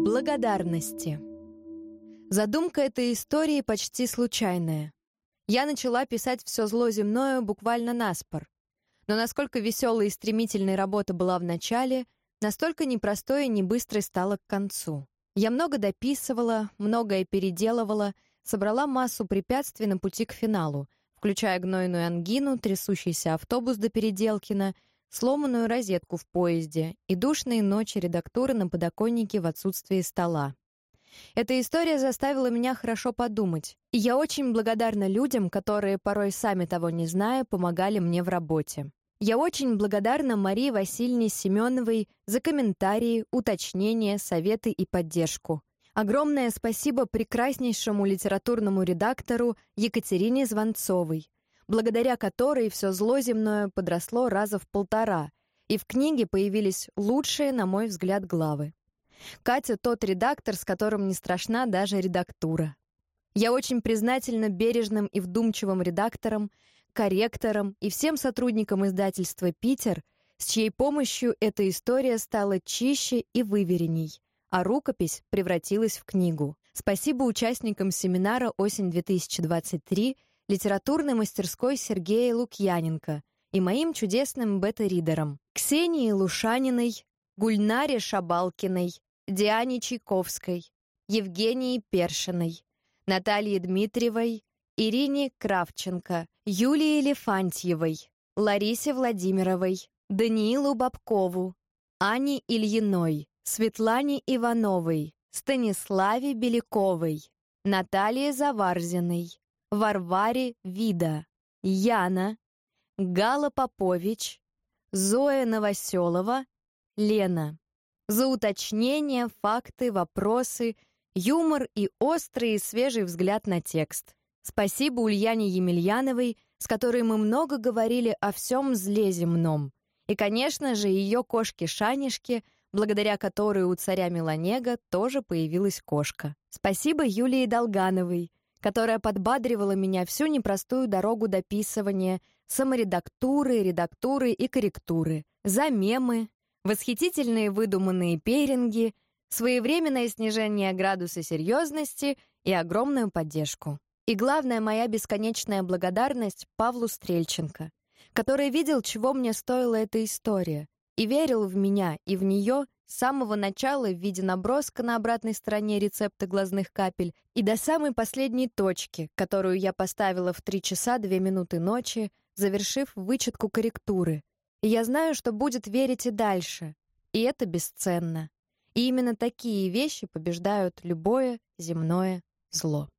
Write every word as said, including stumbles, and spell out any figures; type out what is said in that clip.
Благодарности. Задумка этой истории почти случайная. Я начала писать «Все зло земное» буквально наспор. Но насколько веселой и стремительной работа была в начале, настолько непростой и небыстрой стала к концу. Я много дописывала, многое переделывала, собрала массу препятствий на пути к финалу, включая гнойную ангину, трясущийся автобус до Переделкина, сломанную розетку в поезде и душные ночи редактуры на подоконнике в отсутствии стола. Эта история заставила меня хорошо подумать, и я очень благодарна людям, которые, порой сами того не зная, помогали мне в работе. Я очень благодарна Марии Васильевне Семеновой за комментарии, уточнения, советы и поддержку. Огромное спасибо прекраснейшему литературному редактору Екатерине Звонцовой, благодаря которой «Все зло земное» подросло раза в полтора, и в книге появились лучшие, на мой взгляд, главы. Катя — тот редактор, с которым не страшна даже редактура. Я очень признательна бережным и вдумчивым редакторам, корректорам и всем сотрудникам издательства «Питер», с чьей помощью эта история стала чище и выверенней, а рукопись превратилась в книгу. Спасибо участникам семинара «Осень-две тысячи двадцать три», литературной мастерской Сергея Лукьяненко и моим чудесным бета-ридерам Ксении Лушаниной, Гульнаре Шабалкиной, Диане Чайковской, Евгении Першиной, Наталье Дмитриевой, Ирине Кравченко, Юлии Лефантьевой, Ларисе Владимировой, Даниилу Бабкову, Ане Ильиной, Светлане Ивановой, Станиславе Беляковой, Наталье Заварзиной, Варваре Вида, Яна, Гала Попович, Зоя Новоселова, Лена. За уточнения, факты, вопросы, юмор и острый и свежий взгляд на текст. Спасибо Ульяне Емельяновой, с которой мы много говорили о всем зле земном. И, конечно же, ее кошке-шанишке, благодаря которой у царя Меланега тоже появилась кошка. Спасибо Юлии Долгановой, которая подбадривала меня всю непростую дорогу дописывания, саморедактуры, редактуры и корректуры, за мемы, восхитительные выдуманные пейринги, своевременное снижение градуса серьезности и огромную поддержку. И главная моя бесконечная благодарность Павлу Стрельченко, который видел, чего мне стоила эта история, и верил в меня и в нее с самого начала в виде наброска на обратной стороне рецепта глазных капель и до самой последней точки, которую я поставила в три часа две минуты ночи, завершив вычетку корректуры. И я знаю, что будет верить и дальше. И это бесценно. И именно такие вещи побеждают любое земное зло.